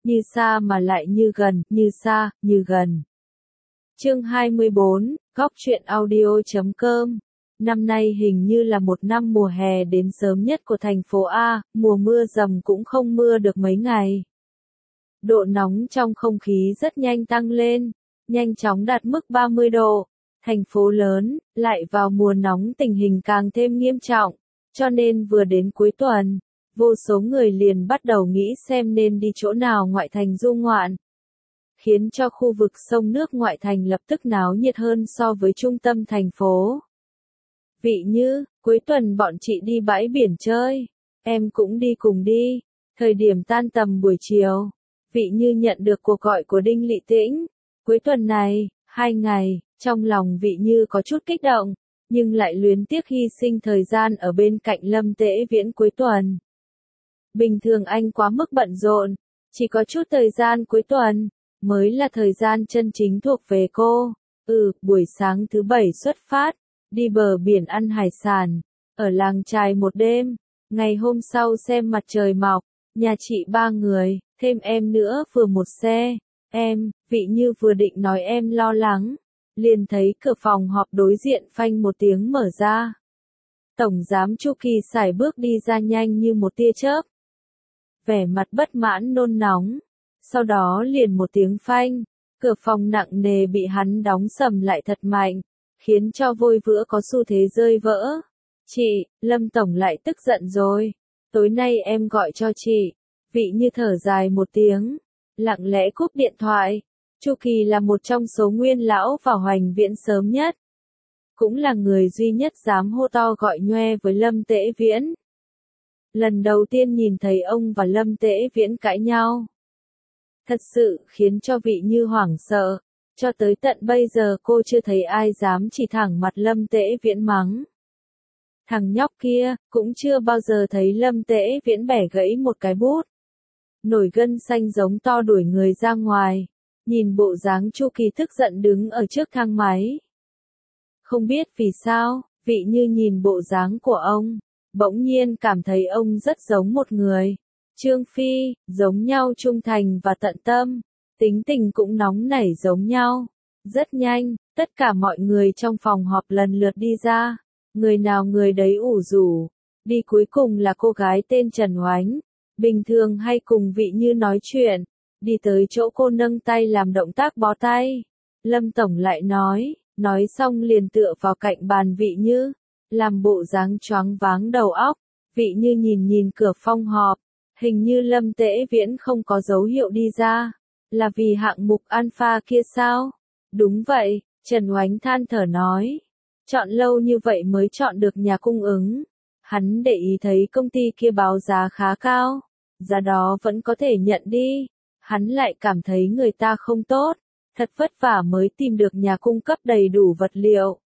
như xa mà lại như gần, như xa, như gần. Chương 24, Góc truyện audio.com. Năm nay hình như là một năm mùa hè đến sớm nhất của thành phố A, mùa mưa dầm cũng không mưa được mấy ngày. Độ nóng trong không khí rất nhanh tăng lên, nhanh chóng đạt mức 30 độ. Thành phố lớn, lại vào mùa nóng tình hình càng thêm nghiêm trọng, cho nên vừa đến cuối tuần, vô số người liền bắt đầu nghĩ xem nên đi chỗ nào ngoại thành du ngoạn. Khiến cho khu vực sông nước ngoại thành lập tức náo nhiệt hơn so với trung tâm thành phố. Vị Như, cuối tuần bọn chị đi bãi biển chơi, em cũng đi cùng đi. Thời điểm tan tầm buổi chiều, Vị Như nhận được cuộc gọi của Đinh Lị Tĩnh. Cuối tuần này, 2 ngày, trong lòng Vị Như có chút kích động, nhưng lại luyến tiếc hy sinh thời gian ở bên cạnh Lâm Tễ Viễn cuối tuần. Bình thường anh quá mức bận rộn, chỉ có chút thời gian cuối tuần mới là thời gian chân chính thuộc về cô. Buổi sáng thứ Bảy xuất phát, đi bờ biển ăn hải sản, ở làng chài một đêm, ngày hôm sau xem mặt trời mọc, nhà chị 3 người, thêm em nữa vừa một xe. Vị Như vừa định nói em lo lắng, liền thấy cửa phòng họp đối diện phanh một tiếng mở ra. Tổng giám Chu Kỳ sải bước đi ra nhanh như một tia chớp. Vẻ mặt bất mãn nôn nóng, sau đó liền một tiếng phanh, cửa phòng nặng nề bị hắn đóng sầm lại thật mạnh, khiến cho vôi vữa có xu thế rơi vỡ. Chị, Lâm Tổng lại tức giận rồi, tối nay em gọi cho chị. Vị Như thở dài một tiếng, lặng lẽ cúp điện thoại. Chu Kỳ là một trong số nguyên lão vào Hoành Viễn sớm nhất, cũng là người duy nhất dám hô to gọi nhoe với Lâm Tễ Viễn. Lần đầu tiên nhìn thấy ông và Lâm Tễ Viễn cãi nhau, thật sự khiến cho Vị Như hoảng sợ, cho tới tận bây giờ cô chưa thấy ai dám chỉ thẳng mặt Lâm Tễ Viễn mắng. Thằng nhóc kia, cũng chưa bao giờ thấy Lâm Tễ Viễn bẻ gãy một cái bút. Nổi gân xanh giống to đuổi người ra ngoài, nhìn bộ dáng Chu Kỳ tức giận đứng ở trước thang máy. Không biết vì sao, Vị Như nhìn bộ dáng của ông, bỗng nhiên cảm thấy ông rất giống một người. Trương Phi, giống nhau trung thành và tận tâm, tính tình cũng nóng nảy giống nhau. Rất nhanh, tất cả mọi người trong phòng họp lần lượt đi ra, người nào người đấy ủ rũ. Đi cuối cùng là cô gái tên Trần Oánh, bình thường hay cùng Vị Như nói chuyện, đi tới chỗ cô nâng tay làm động tác bó tay. Lâm Tổng lại nói xong liền tựa vào cạnh bàn Vị Như, làm bộ dáng choáng váng đầu óc. Vị Như nhìn cửa phòng họp, hình như Lâm Tễ Viễn không có dấu hiệu đi ra, là vì hạng mục Alpha kia sao? Đúng vậy, Trần Oánh than thở nói, chọn lâu như vậy mới chọn được nhà cung ứng. Hắn để ý thấy công ty kia báo giá khá cao, giá đó vẫn có thể nhận đi. Hắn lại cảm thấy người ta không tốt, thật vất vả mới tìm được nhà cung cấp đầy đủ vật liệu.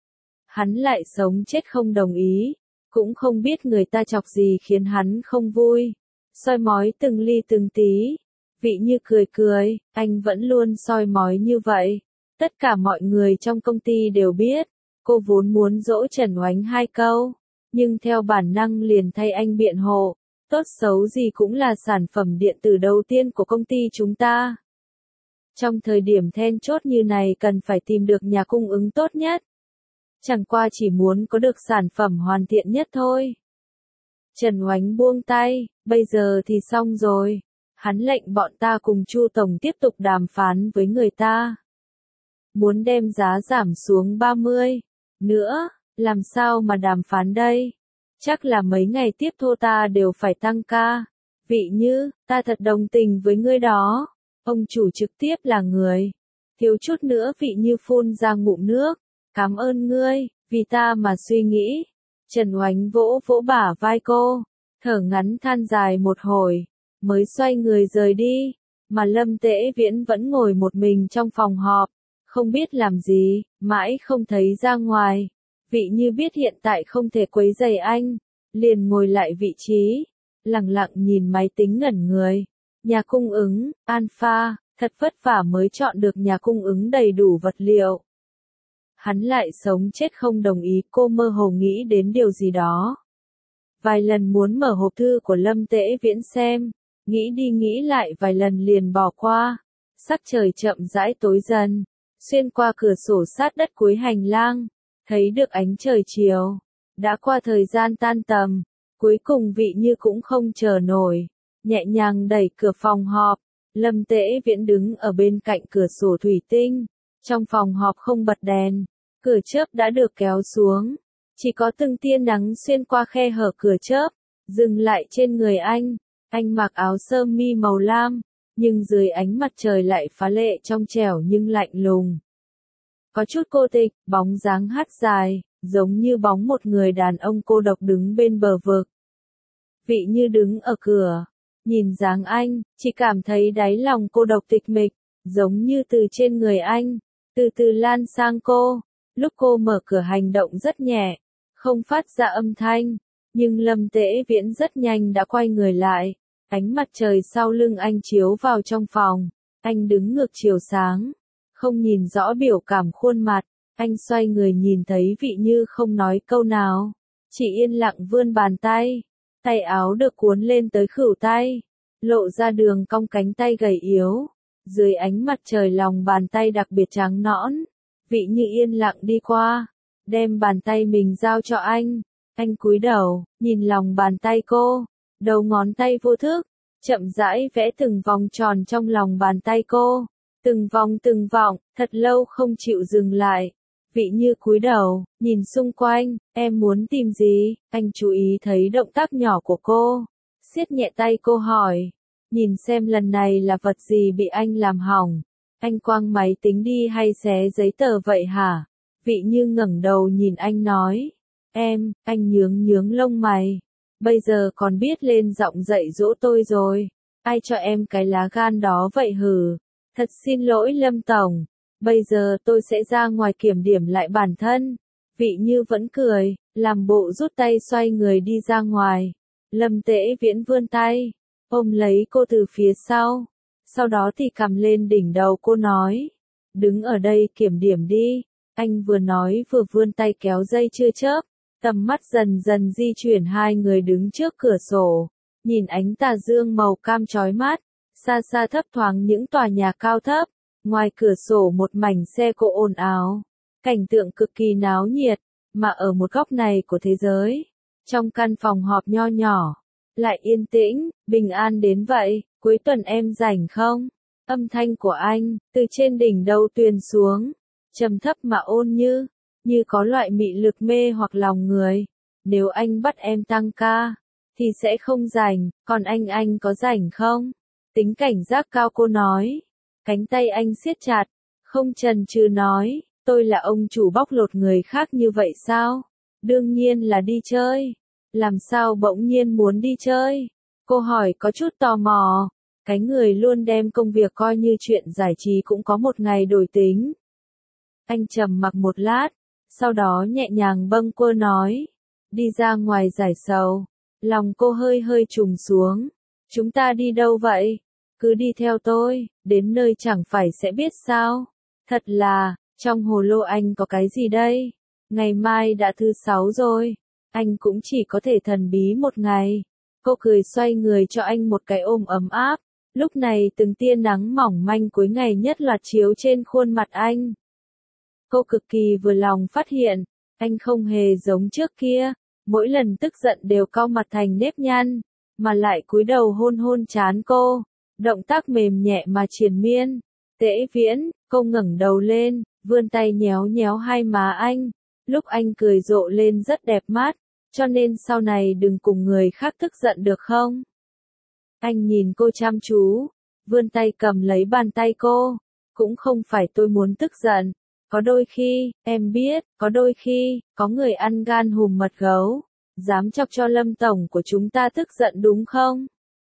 Hắn lại sống chết không đồng ý, cũng không biết người ta chọc gì khiến hắn không vui. Soi mói từng ly từng tí. Vị Như cười, anh vẫn luôn soi mói như vậy. Tất cả mọi người trong công ty đều biết, cô vốn muốn dỗ Trần Oánh 2 câu, nhưng theo bản năng liền thay anh biện hộ, tốt xấu gì cũng là sản phẩm điện tử đầu tiên của công ty chúng ta. Trong thời điểm then chốt như này cần phải tìm được nhà cung ứng tốt nhất. Chẳng qua chỉ muốn có được sản phẩm hoàn thiện nhất thôi. Trần Oánh buông tay, bây giờ thì xong rồi. Hắn lệnh bọn ta cùng Chu Tổng tiếp tục đàm phán với người ta. Muốn đem giá giảm xuống 30. Nữa, làm sao mà đàm phán đây? Chắc là mấy ngày tiếp theo ta đều phải tăng ca. Vị Như, ta thật đồng tình với ngươi đó. Ông chủ trực tiếp là người. Thiếu chút nữa Vị Như phun ra ngụm nước. Cảm ơn ngươi, vì ta mà suy nghĩ. Trần Oánh vỗ bả vai cô, thở ngắn than dài một hồi, mới xoay người rời đi, mà Lâm Tễ Viễn vẫn ngồi một mình trong phòng họp, không biết làm gì, mãi không thấy ra ngoài. Vị Như biết hiện tại không thể quấy rầy anh, liền ngồi lại vị trí, lặng lặng nhìn máy tính ngẩn người. Nhà cung ứng, Alpha, thật vất vả mới chọn được nhà cung ứng đầy đủ vật liệu. Hắn lại sống chết không đồng ý, cô mơ hồ nghĩ đến điều gì đó. Vài lần muốn mở hộp thư của Lâm Tễ Viễn xem, nghĩ đi nghĩ lại vài lần liền bỏ qua. Sắc trời chậm rãi tối dần, xuyên qua cửa sổ sát đất cuối hành lang, thấy được ánh trời chiều. Đã qua thời gian tan tầm, cuối cùng Vị Như cũng không chờ nổi, nhẹ nhàng đẩy cửa phòng họp. Lâm Tễ Viễn đứng ở bên cạnh cửa sổ thủy tinh, trong phòng họp không bật đèn, cửa chớp đã được kéo xuống, chỉ có từng tia nắng xuyên qua khe hở cửa chớp, dừng lại trên người anh. Anh mặc áo sơ mi màu lam, nhưng dưới ánh mặt trời lại phá lệ trong trẻo nhưng lạnh lùng. Có chút cô tịch, bóng dáng hắt dài, giống như bóng một người đàn ông cô độc đứng bên bờ vực. Vị Như đứng ở cửa, nhìn dáng anh, chỉ cảm thấy đáy lòng cô độc tịch mịch, giống như từ trên người anh, từ từ lan sang cô. Lúc cô mở cửa hành động rất nhẹ, không phát ra âm thanh, nhưng Lâm Tễ Viễn rất nhanh đã quay người lại. Ánh mặt trời sau lưng anh chiếu vào trong phòng, anh đứng ngược chiều sáng, không nhìn rõ biểu cảm khuôn mặt. Anh xoay người nhìn thấy Vị Như không nói câu nào, chỉ yên lặng vươn bàn tay, tay áo được cuốn lên tới khuỷu tay, lộ ra đường cong cánh tay gầy yếu. Dưới ánh mặt trời lòng bàn tay đặc biệt trắng nõn, Vị Như yên lặng đi qua, đem bàn tay mình giao cho anh. Anh cúi đầu, nhìn lòng bàn tay cô, đầu ngón tay vô thức, chậm rãi vẽ từng vòng tròn trong lòng bàn tay cô, từng vòng, thật lâu không chịu dừng lại. Vị Như cúi đầu, nhìn xung quanh, em muốn tìm gì? Anh chú ý thấy động tác nhỏ của cô, siết nhẹ tay cô hỏi, nhìn xem lần này là vật gì bị anh làm hỏng. Anh quăng máy tính đi hay xé giấy tờ vậy hả? Vị Như ngẩng đầu nhìn anh nói, anh nhướng lông mày. Bây giờ còn biết lên giọng dạy dỗ tôi rồi. Ai cho em cái lá gan đó vậy hử? Thật xin lỗi Lâm Tổng. Bây giờ tôi sẽ ra ngoài kiểm điểm lại bản thân. Vị Như vẫn cười, làm bộ rút tay xoay người đi ra ngoài. Lâm Tễ Viễn vươn tay, ôm lấy cô từ phía sau. Sau đó thì cầm lên đỉnh đầu cô nói, đứng ở đây kiểm điểm đi. Anh vừa nói vừa vươn tay kéo dây chưa chớp. Tầm mắt dần dần di chuyển, hai người đứng trước cửa sổ, nhìn ánh tà dương màu cam chói mắt, xa xa thấp thoáng những tòa nhà cao thấp, ngoài cửa sổ một mảnh xe cộ ồn ào, cảnh tượng cực kỳ náo nhiệt, mà ở một góc này của thế giới, trong căn phòng họp nho nhỏ, lại yên tĩnh, bình an đến vậy. Cuối tuần em rảnh không? Âm thanh của anh, từ trên đỉnh đầu truyền xuống, trầm thấp mà ôn như có loại mị lực mê hoặc lòng người. Nếu anh bắt em tăng ca, thì sẽ không rảnh, còn anh có rảnh không? Tính cảnh giác cao cô nói. Cánh tay anh siết chặt, không chần chừ nói, tôi là ông chủ bóc lột người khác như vậy sao? Đương nhiên là đi chơi. Làm sao bỗng nhiên muốn đi chơi? Cô hỏi có chút tò mò. Cái người luôn đem công việc coi như chuyện giải trí cũng có một ngày đổi tính. Anh trầm mặc một lát, sau đó nhẹ nhàng bâng quơ nói, đi ra ngoài giải sầu. Lòng cô hơi trùng xuống. Chúng ta đi đâu vậy? Cứ đi theo tôi, đến nơi chẳng phải sẽ biết sao? Thật là, trong hồ lô anh có cái gì đây? Ngày mai đã thứ 6 rồi, anh cũng chỉ có thể thần bí một ngày. Cô cười xoay người cho anh một cái ôm ấm áp. Lúc này từng tia nắng mỏng manh cuối ngày nhất loạt chiếu trên khuôn mặt anh. Cô cực kỳ vừa lòng phát hiện, anh không hề giống trước kia, mỗi lần tức giận đều cau mặt thành nếp nhăn, mà lại cúi đầu hôn trán cô, động tác mềm nhẹ mà triền miên. Tễ Viễn, cô ngẩng đầu lên, vươn tay nhéo hai má anh, lúc anh cười rộ lên rất đẹp mắt, cho nên sau này đừng cùng người khác tức giận được không? Anh nhìn cô chăm chú, vươn tay cầm lấy bàn tay cô, cũng không phải tôi muốn tức giận. Có đôi khi, em biết, có đôi khi, có người ăn gan hùm mật gấu, dám chọc cho Lâm Tổng của chúng ta tức giận đúng không?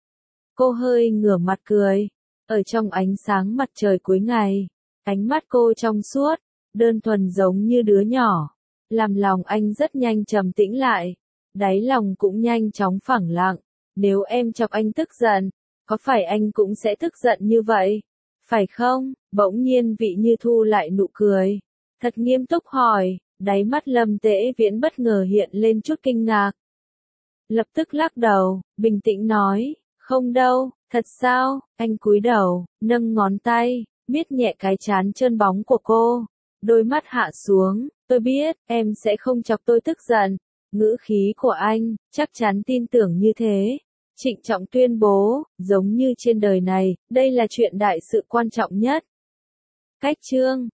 Cô hơi ngửa mặt cười, ở trong ánh sáng mặt trời cuối ngày, ánh mắt cô trong suốt, đơn thuần giống như đứa nhỏ, làm lòng anh rất nhanh trầm tĩnh lại, đáy lòng cũng nhanh chóng phẳng lặng. Nếu em chọc anh tức giận, có phải anh cũng sẽ tức giận như vậy? Phải không? Bỗng nhiên Vị Như thu lại nụ cười, thật nghiêm túc hỏi, đáy mắt Lâm Tễ Viễn bất ngờ hiện lên chút kinh ngạc. Lập tức lắc đầu, bình tĩnh nói, không đâu, Thật sao? Anh cúi đầu, nâng ngón tay, miết nhẹ cái trán trơn bóng của cô. Đôi mắt hạ xuống, tôi biết, em sẽ không chọc tôi tức giận. Ngữ khí của anh, chắc chắn tin tưởng như thế. Trịnh trọng tuyên bố, giống như trên đời này, đây là chuyện đại sự quan trọng nhất. Cách chương